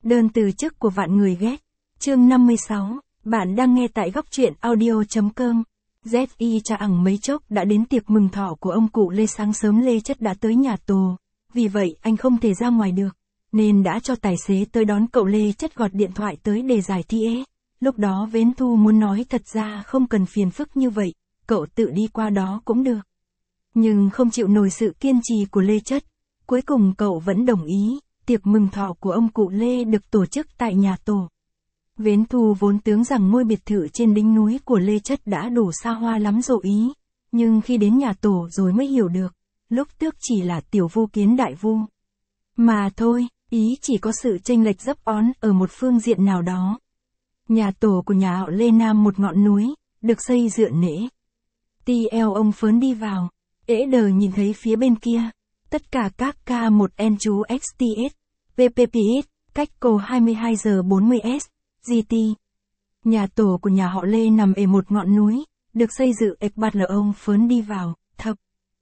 Đơn từ chức của vạn người ghét. Chương 56, bạn đang nghe tại góc truyện audio.com. Z.I. cha ẳng mấy chốc đã đến tiệc mừng thọ của ông cụ Lê. Sáng sớm Lê Chất đã tới nhà tù, vì vậy anh không thể ra ngoài được, nên đã cho tài xế tới đón cậu. Lê Chất gọi điện thoại tới để giải thích. Lúc đó Vến Thu muốn nói thật ra không cần phiền phức như vậy, cậu tự đi qua đó cũng được. Nhưng không chịu nổi sự kiên trì của Lê Chất, cuối cùng cậu vẫn đồng ý. Tiệc mừng thọ của ông cụ Lê được tổ chức tại nhà tổ. Vến Thu vốn tưởng rằng ngôi biệt thự trên đỉnh núi của Lê Chất đã đủ xa hoa lắm rồi ý, nhưng khi đến nhà tổ rồi mới hiểu được, lúc trước chỉ là tiểu vu kiến đại vu. Mà thôi, ý chỉ có sự chênh lệch dấp ón ở một phương diện nào đó. Nhà tổ của nhà họ Lê Nam một ngọn núi, được xây dựa nễ. TL ông Phớn đi vào, đờ nhìn thấy phía bên kia. Tất cả các K1N chú XTS, VPPS, cách cô 22 giờ 40S, GT. Nhà tổ của nhà họ Lê nằm ở một ngọn núi, được xây dựng bạt là ông Phớn đi vào, thập.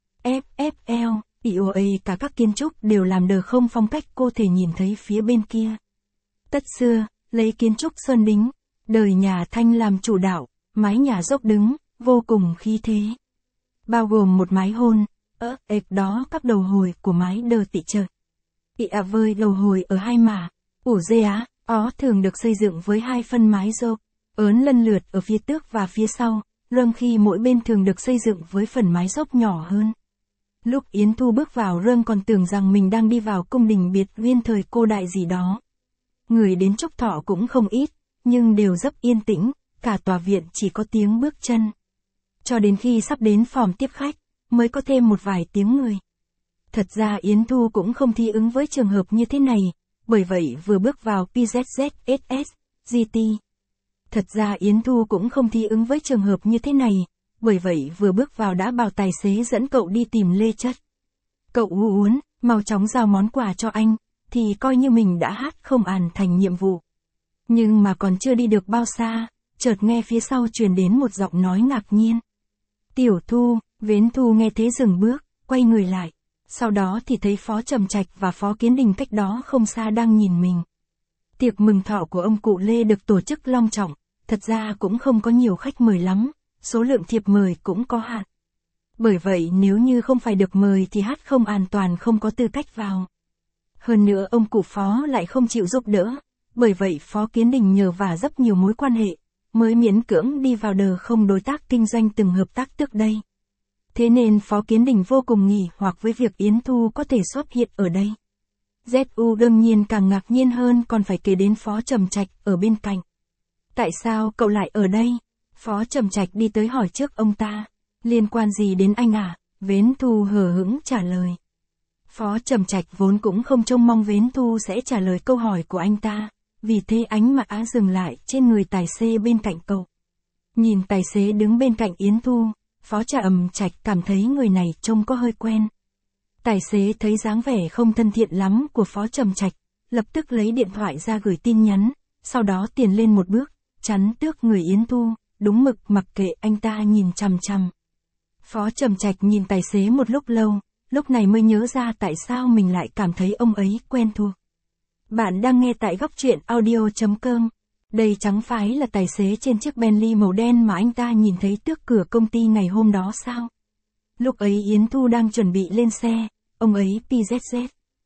FFL, IOA cả các kiến trúc đều làm đờ không phong cách cô thể nhìn thấy phía bên kia. Tất xưa, lấy kiến trúc sơn đính, đời nhà Thanh làm chủ đạo, mái nhà dốc đứng, vô cùng khí thế. Bao gồm một mái hôn. Đó các đầu hồi của mái đờ tị trời. Vơi đầu hồi ở hai mả, ủ dê á, thường được xây dựng với hai phân mái rô, ớn lần lượt ở phía trước và phía sau, râng khi mỗi bên thường được xây dựng với phần mái dốc nhỏ hơn. Lúc Yến Thu bước vào râng còn tưởng rằng mình đang đi vào cung đình biệt uyên thời cổ đại gì đó. Người đến chúc thọ cũng không ít, nhưng đều rất yên tĩnh, cả tòa viện chỉ có tiếng bước chân. Cho đến khi sắp đến phòng tiếp khách, mới có thêm một vài tiếng người. Thật ra Yến Thu cũng không thi ứng với trường hợp như thế này, bởi vậy vừa bước vào PZZSS, GT. Thật ra Yến Thu cũng không thi ứng với trường hợp như thế này, bởi vậy vừa bước vào đã bảo tài xế dẫn cậu đi tìm Lê Chất. Cậu uốn, mau chóng giao món quà cho anh, thì coi như mình đã hát không hoàn thành nhiệm vụ. Nhưng mà còn chưa đi được bao xa, chợt nghe phía sau truyền đến một giọng nói ngạc nhiên. Tiểu Thu. Vến Thu nghe thế dừng bước, quay người lại. Sau đó thì thấy Phó Trầm Trạch và Phó Kiến Đình cách đó không xa đang nhìn mình. Tiệc mừng thọ của ông cụ Lê được tổ chức long trọng, thật ra cũng không có nhiều khách mời lắm, số lượng thiệp mời cũng có hạn. Bởi vậy nếu như không phải được mời thì hát không an toàn không có tư cách vào. Hơn nữa ông cụ Phó lại không chịu giúp đỡ, bởi vậy Phó Kiến Đình nhờ vả rất nhiều mối quan hệ, mới miễn cưỡng đi vào đờ không đối tác kinh doanh từng hợp tác trước đây. Thế nên Phó Kiến Đình vô cùng nghỉ hoặc với việc Yến Thu có thể xuất hiện ở đây. ZU đương nhiên càng ngạc nhiên hơn còn phải kể đến Phó Trầm Trạch ở bên cạnh. Tại sao cậu lại ở đây? Phó Trầm Trạch đi tới hỏi trước ông ta. Liên quan gì đến anh à? Vến Thu hờ hững trả lời. Phó Trầm Trạch vốn cũng không trông mong Vến Thu sẽ trả lời câu hỏi của anh ta, vì thế ánh mắt dừng lại trên người tài xế bên cạnh cậu. Nhìn tài xế đứng bên cạnh Yến Thu, Phó Trầm Trạch cảm thấy người này trông có hơi quen. Tài xế thấy dáng vẻ không thân thiện lắm của Phó Trầm Trạch, lập tức lấy điện thoại ra gửi tin nhắn, sau đó tiến lên một bước, chắn trước người Yến Thu, đúng mực mặc kệ anh ta nhìn chằm chằm. Phó Trầm Trạch nhìn tài xế một lúc lâu, lúc này mới nhớ ra tại sao mình lại cảm thấy ông ấy quen thuộc. Bạn đang nghe tại góc truyện audio.com. Đây chẳng phải là tài xế trên chiếc Bentley màu đen mà anh ta nhìn thấy trước cửa công ty ngày hôm đó sao? Lúc ấy Yến Thu đang chuẩn bị lên xe, ông ấy PZZ.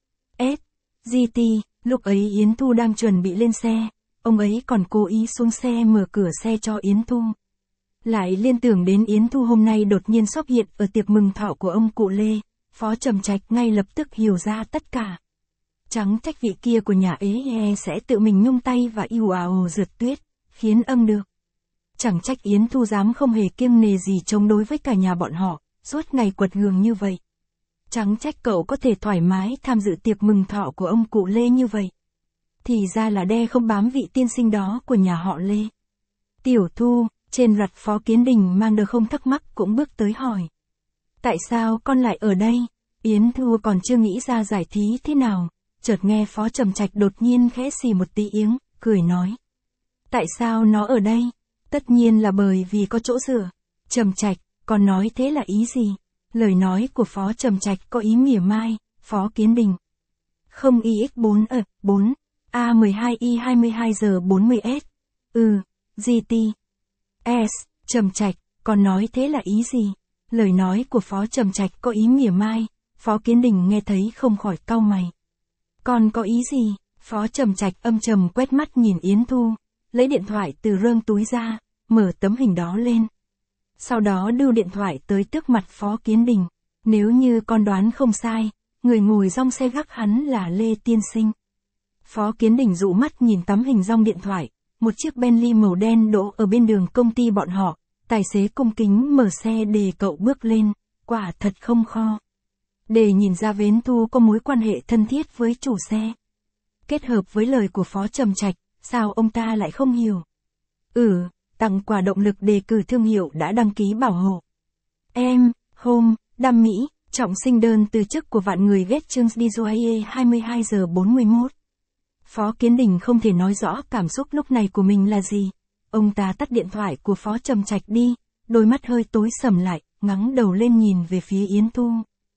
GT, lúc ấy Yến Thu đang chuẩn bị lên xe, ông ấy còn cố ý xuống xe mở cửa xe cho Yến Thu. Lại liên tưởng đến Yến Thu hôm nay đột nhiên xuất hiện ở tiệc mừng thọ của ông cụ Lê, Phó Trầm Trạch ngay lập tức hiểu ra tất cả. Chẳng trách vị kia của nhà sẽ tự mình nhung tay và yêu ào rượt tuyết, khiến âm được. Chẳng trách Yến Thu dám không hề kiêng nề gì chống đối với cả nhà bọn họ, suốt ngày quật gường như vậy. Chẳng trách cậu có thể thoải mái tham dự tiệc mừng thọ của ông cụ Lê như vậy. Thì ra là đe không bám vị tiên sinh đó của nhà họ Lê. Tiểu Thu, trên rặt Phó Kiến Đình mang đờ không thắc mắc cũng bước tới hỏi. Tại sao con lại ở đây? Yến Thu còn chưa nghĩ ra giải thí thế nào. Chợt nghe Phó Trầm Trạch đột nhiên khẽ xì một tiếng, cười nói. Tại sao nó ở đây? Tất nhiên là bởi vì có chỗ dựa. Trầm Trạch, con nói thế là ý gì? Lời nói của Phó Trầm Trạch có ý mỉa mai, Phó Kiến Đình. Không IX4 4. A12i 22 giờ 40s. GT. S. Trầm Trạch, còn nói thế là ý gì? Lời nói của Phó Trầm Trạch có ý mỉa mai, Phó Kiến Đình nghe thấy không khỏi cau mày. Còn có ý gì? Phó Trầm Trạch âm trầm quét mắt nhìn Yến Thu, lấy điện thoại từ rơm túi ra, mở tấm hình đó lên. Sau đó đưa điện thoại tới trước mặt Phó Kiến Đình. Nếu như con đoán không sai, người ngồi trong xe gác hắn là Lê Tiên Sinh. Phó Kiến Đình dụ mắt nhìn tấm hình trong điện thoại, một chiếc Bentley màu đen đỗ ở bên đường công ty bọn họ, tài xế cung kính mở xe để cậu bước lên, quả thật không khó. Để nhìn ra Yến Thu có mối quan hệ thân thiết với chủ xe. Kết hợp với lời của Phó Trầm Trạch, sao ông ta lại không hiểu? Tặng quà động lực đề cử thương hiệu đã đăng ký bảo hộ. Home, Đam Mỹ, trọng sinh đơn từ chức của vạn người ghét chương Dizoye 22 giờ 41. Phó Kiến Đình không thể nói rõ cảm xúc lúc này của mình là gì. Ông ta tắt điện thoại của Phó Trầm Trạch đi, đôi mắt hơi tối sầm lại, ngẩng đầu lên nhìn về phía Yến Thu.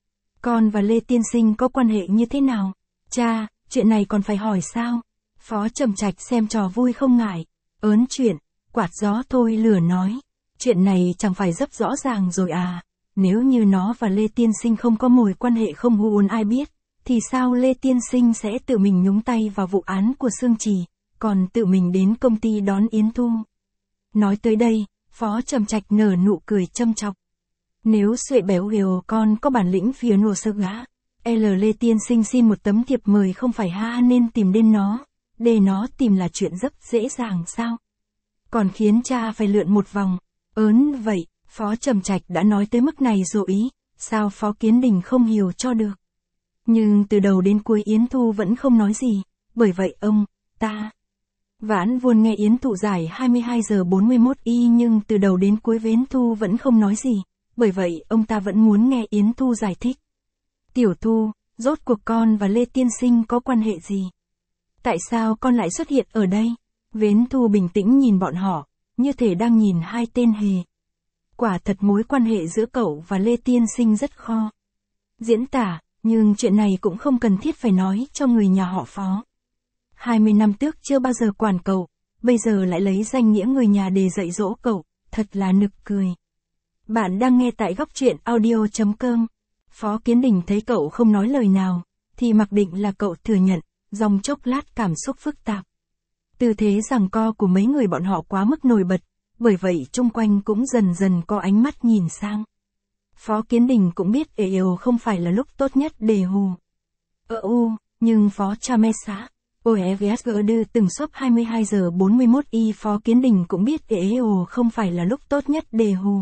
Con và Lê Tiên Sinh có quan hệ như thế nào? Cha, chuyện này còn phải hỏi sao? Phó Trầm Trạch xem trò vui không ngại, ớn chuyện, quạt gió thôi lửa nói. Chuyện này chẳng phải rất rõ ràng rồi à? Nếu như nó và Lê Tiên Sinh không có mối quan hệ không huồn ai biết, thì sao Lê Tiên Sinh sẽ tự mình nhúng tay vào vụ án của Sương Trì, còn tự mình đến công ty đón Yến Thu? Nói tới đây, Phó Trầm Trạch nở nụ cười châm chọc. Nếu Xuệ béo hiểu con có bản lĩnh phía nổ sơ gã, Lê Tiên Sinh xin một tấm thiệp mời không phải ha nên tìm đến nó, để nó tìm là chuyện rất dễ dàng sao? Còn khiến cha phải lượn một vòng, ớn vậy, Phó Trầm Trạch đã nói tới mức này rồi ý, sao Phó Kiến Đình không hiểu cho được? Nhưng từ đầu đến cuối Yến Thu vẫn không nói gì, bởi vậy ông, ta. Vãn Vuông nghe Yến Thu giải 22 giờ 41 nhưng từ đầu đến cuối Yến Thu vẫn không nói gì, bởi vậy ông ta vẫn muốn nghe Yến Thu giải thích. Tiểu Thu, rốt cuộc con và Lê Tiên Sinh có quan hệ gì? Tại sao con lại xuất hiện ở đây? Yến Thu bình tĩnh nhìn bọn họ, như thể đang nhìn hai tên hề. Quả thật mối quan hệ giữa cậu và Lê Tiên Sinh rất khó diễn tả, nhưng chuyện này cũng không cần thiết phải nói cho người nhà họ Phó. 20 năm trước chưa bao giờ quản cậu, bây giờ lại lấy danh nghĩa người nhà để dạy dỗ cậu, thật là nực cười. Bạn đang nghe tại góc truyện audio.com. Phó Kiến Đình thấy cậu không nói lời nào, thì mặc định là cậu thừa nhận, dòng chốc lát cảm xúc phức tạp. Tư thế giằng co của mấy người bọn họ quá mức nổi bật, bởi vậy chung quanh cũng dần dần có ánh mắt nhìn sang. Phó Kiến Đình cũng biết không phải là lúc tốt nhất để hù. Nhưng Phó Cha Mê Xã, đưa từng suốt 22 giờ 41 Phó Kiến Đình cũng biết không phải là lúc tốt nhất để hù.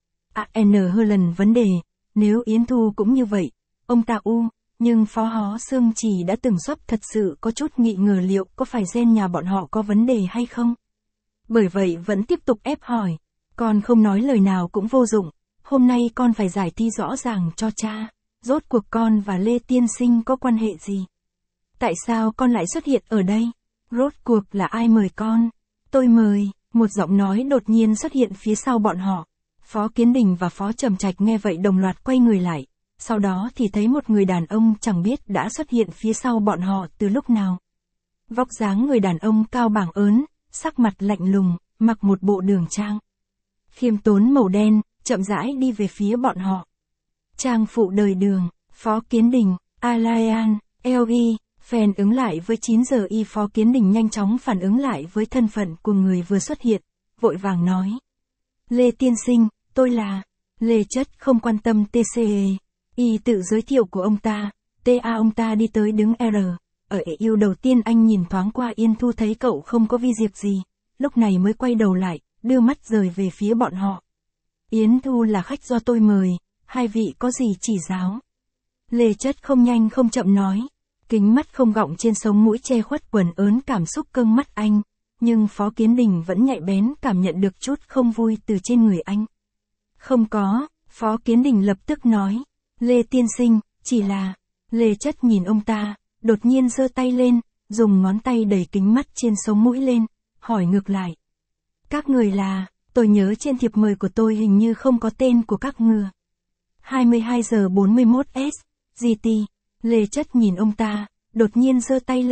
Hơ lần vấn đề, nếu Yến Thu cũng như vậy, ông ta nhưng Phó Hó Sương Trì đã từng suốt thật sự có chút nghi ngờ liệu có phải gen nhà bọn họ có vấn đề hay không. Bởi vậy vẫn tiếp tục ép hỏi, con không nói lời nào cũng vô dụng, hôm nay con phải giải thích rõ ràng cho cha, rốt cuộc con và Lê Tiên Sinh có quan hệ gì? Tại sao con lại xuất hiện ở đây? Rốt cuộc là ai mời con? Tôi mời, một giọng nói đột nhiên xuất hiện phía sau bọn họ. Phó Kiến Đình và Phó Trầm Trạch nghe vậy đồng loạt quay người lại, sau đó thì thấy một người đàn ông chẳng biết đã xuất hiện phía sau bọn họ từ lúc nào. Vóc dáng người đàn ông cao bảng ớn, sắc mặt lạnh lùng, mặc một bộ đường trang khiêm tốn màu đen, chậm rãi đi về phía bọn họ. Trang phụ đời Đường, Phó Kiến Đình, Alain, phản ứng lại với 9 giờ Phó Kiến Đình nhanh chóng phản ứng lại với thân phận của người vừa xuất hiện, vội vàng nói. Lê Tiên Sinh, tôi là Lê Chất, không quan tâm TCE. Tự giới thiệu của ông ta, ông ta đi tới đứng ở yêu đầu tiên anh nhìn thoáng qua Yến Thu thấy cậu không có vi diệt gì, lúc này mới quay đầu lại, đưa mắt rời về phía bọn họ. Yến Thu là khách do tôi mời, hai vị có gì chỉ giáo? Lê Chất không nhanh không chậm nói, kính mắt không gọng trên sống mũi che khuất quần ớn cảm xúc cưng mắt anh, nhưng Phó Kiến Đình vẫn nhạy bén cảm nhận được chút không vui từ trên người anh. Không có, Phó Kiến Đình lập tức nói, Lê Tiên Sinh, chỉ là, Lê Chất nhìn ông ta, đột nhiên giơ tay lên, dùng ngón tay đẩy kính mắt trên sống mũi lên, hỏi ngược lại. Các người là, tôi nhớ trên thiệp mời của tôi hình như không có tên của các ngừa. 22 giờ 41s, GT, Lê Chất nhìn ông ta, đột nhiên giơ tay lên,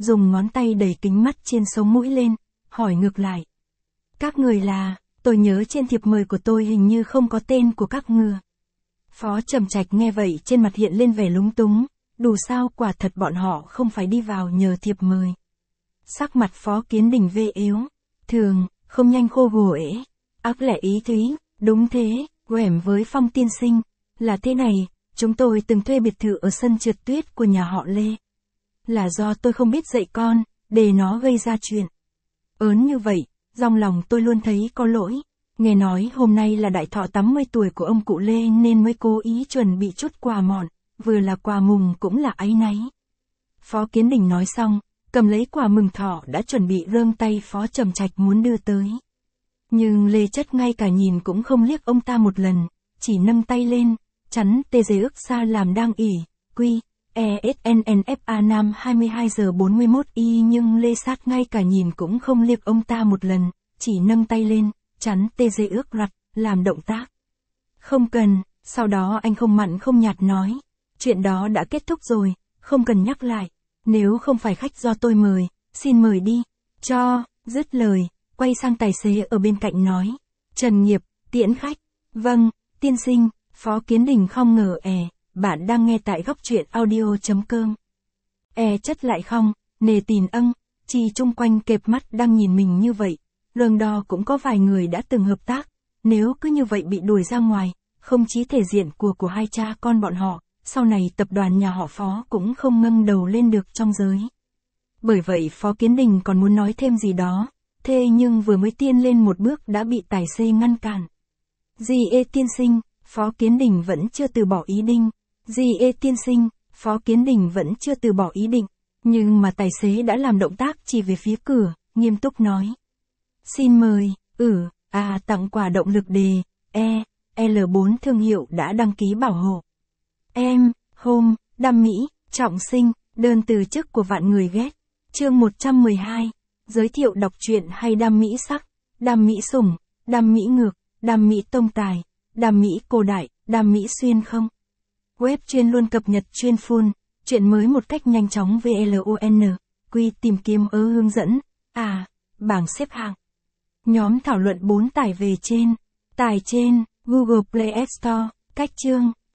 dùng ngón tay đẩy kính mắt trên sống mũi lên, hỏi ngược lại. Các người là, tôi nhớ trên thiệp mời của tôi hình như không có tên của các ngừa. Phó Trầm Trạch nghe vậy trên mặt hiện lên vẻ lúng túng, đủ sao quả thật bọn họ không phải đi vào nhờ thiệp mời. Sắc mặt Phó Kiến Đình vê yếu, thường, không nhanh khô gồ ế, ác lẻ ý thúy, đúng thế, quẻm với Phong tiên sinh, là thế này, chúng tôi từng thuê biệt thự ở sân trượt tuyết của nhà họ Lê. Là do tôi không biết dạy con, để nó gây ra chuyện. Ớn như vậy, trong lòng tôi luôn thấy có lỗi. Nghe nói hôm nay là đại thọ 80 tuổi của ông cụ Lê nên mới cố ý chuẩn bị chút quà mọn, vừa là quà mừng cũng là áy náy. Phó Kiến Đình nói xong, cầm lấy quà mừng thọ đã chuẩn bị rơng tay Phó Trầm Trạch muốn đưa tới. Nhưng Lê Chất ngay cả nhìn cũng không liếc ông ta một lần, chỉ nâng tay lên, chắn tê dê ức xa làm đang ỉ, quy, ESNNFA Nam 22 giờ 41 y nhưng Lê Sát ngay cả nhìn cũng không liếc ông ta một lần, chỉ nâng tay lên, chắn tê dê ước rặt, làm động tác. Không cần, sau đó anh không mặn không nhạt nói, chuyện đó đã kết thúc rồi, không cần nhắc lại, nếu không phải khách do tôi mời, xin mời đi, cho, dứt lời, quay sang tài xế ở bên cạnh nói, Trần Nghiệp, tiễn khách, vâng, tiên sinh, Phó Kiến Đình không ngờ bạn đang nghe tại góc truyện audio.com. Chất lại không, nề tìn chi chung quanh kẹp mắt đang nhìn mình như vậy, lường đo cũng có vài người đã từng hợp tác, nếu cứ như vậy bị đuổi ra ngoài, không chí thể diện của hai cha con bọn họ, sau này tập đoàn nhà họ Phó cũng không ngâng đầu lên được trong giới. Bởi vậy Phó Kiến Đình còn muốn nói thêm gì đó, thế nhưng vừa mới tiên lên một bước đã bị tài xế ngăn cản. Tiên sinh, Phó Kiến Đình vẫn chưa từ bỏ ý định. Tiên sinh, Phó Kiến Đình vẫn chưa từ bỏ ý định, nhưng mà tài xế đã làm động tác chỉ về phía cửa, nghiêm túc nói. Xin mời, tặng quà động lực đề, L4 thương hiệu đã đăng ký bảo hộ. Đam Mỹ, trọng sinh, đơn từ chức của vạn người ghét. Chương 112, giới thiệu đọc truyện hay đam mỹ sắc, đam mỹ sủng, đam mỹ ngược, đam mỹ tông tài, đam mỹ cổ đại, đam mỹ xuyên không. Web chuyên luôn cập nhật chuyên full, chuyện mới một cách nhanh chóng VLON, quy tìm kiếm hướng dẫn, bảng xếp hạng. Nhóm thảo luận 4 tải về trên, Google Play Store, cách chương.